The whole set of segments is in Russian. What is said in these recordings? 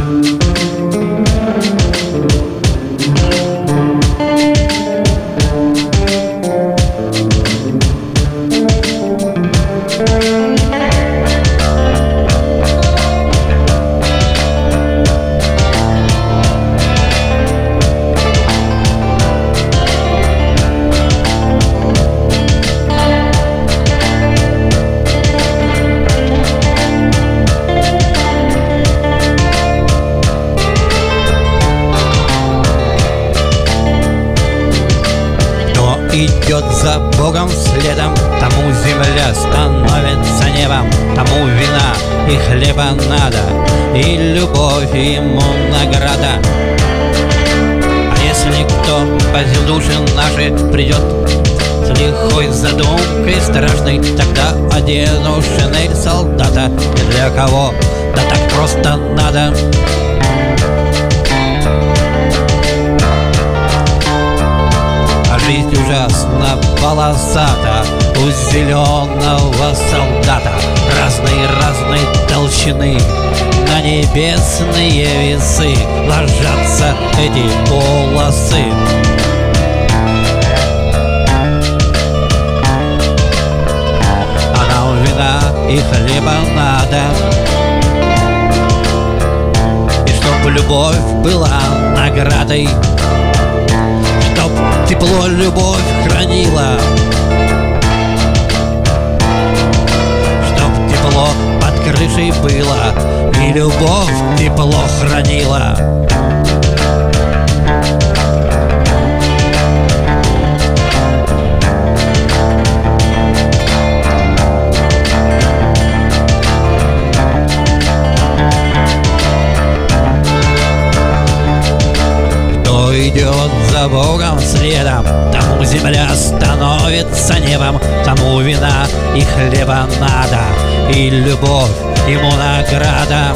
Идет за Богом следом, тому земля становится небом, тому вина и хлеба надо, и любовь ему награда. А если кто по души наши придет с лихой задумкой страшной, тогда одену шинель солдата. И для кого? Да так просто надо. Жизнь ужасно полосата у зеленого солдата. Разной толщины на небесные весы ложатся эти полосы. А нам вина и хлеба надо, и чтоб любовь была наградой, чтоб тепло любовь хранила, чтоб тепло под крышей было, и любовь тепло хранила. Идет за Богом следом, тому земля становится небом, тому вина и хлеба надо, и любовь ему награда.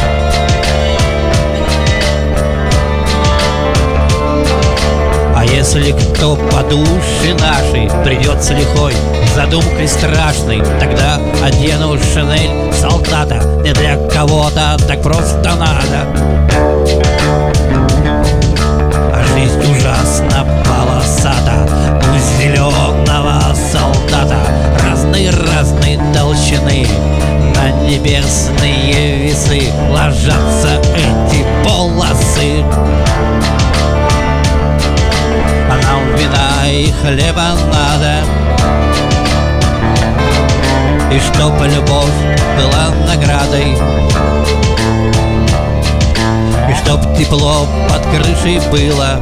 А если кто по душе нашей придет с лихой задумкой страшной, тогда одену шинель солдата. Не для кого-то так просто надо. Жизнь ужасно полосата у зеленого солдата. Разной толщины на небесные весы ложатся эти полосы. А нам вина и хлеба надо, и чтоб любовь была наградой, и чтоб тепло под крышей было,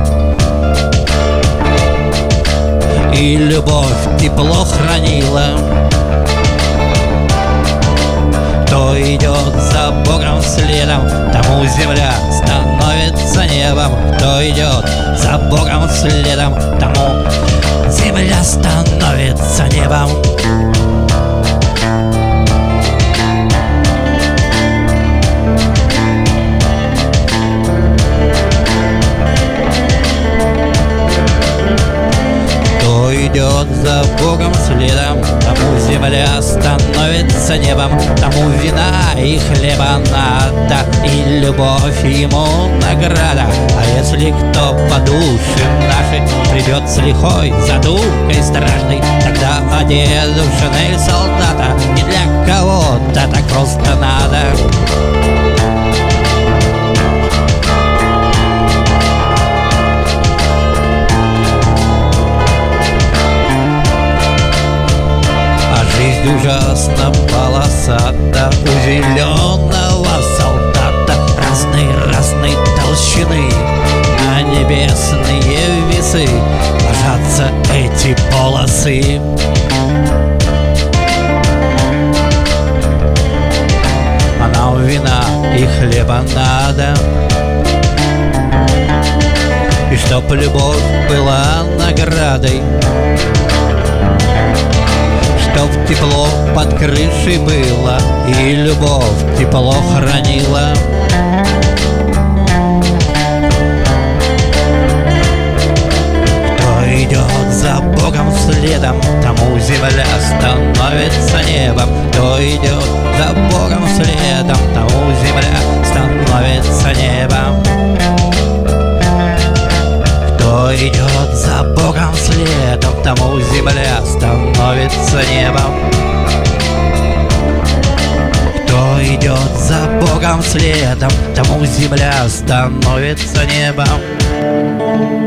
и любовь тепло хранила. Кто идет за Богом следом, тому земля становится небом. Кто идет за Богом следом, тому земля становится небом. Идет за Богом следом, тому земля становится небом, тому вина и хлеба надо, и любовь ему награда. А если кто по душе нашей придет с лихой задумкой страшной, тогда одену шинель солдата. Не для кого-то так просто надо. Жизнь ужасно полосата у зеленого солдата. Разной толщины на небесные весы ложатся эти полосы. А нам вина и хлеба надо, и чтоб любовь была наградой, чтоб тепло под крышей было, и любовь тепло хранила. Кто идет за Богом следом, тому земля становится небом. Кто идет за Богом следом, тому земля становится небом. следом, тому земля становится небом. Кто идет за Богом следом, тому земля становится небом.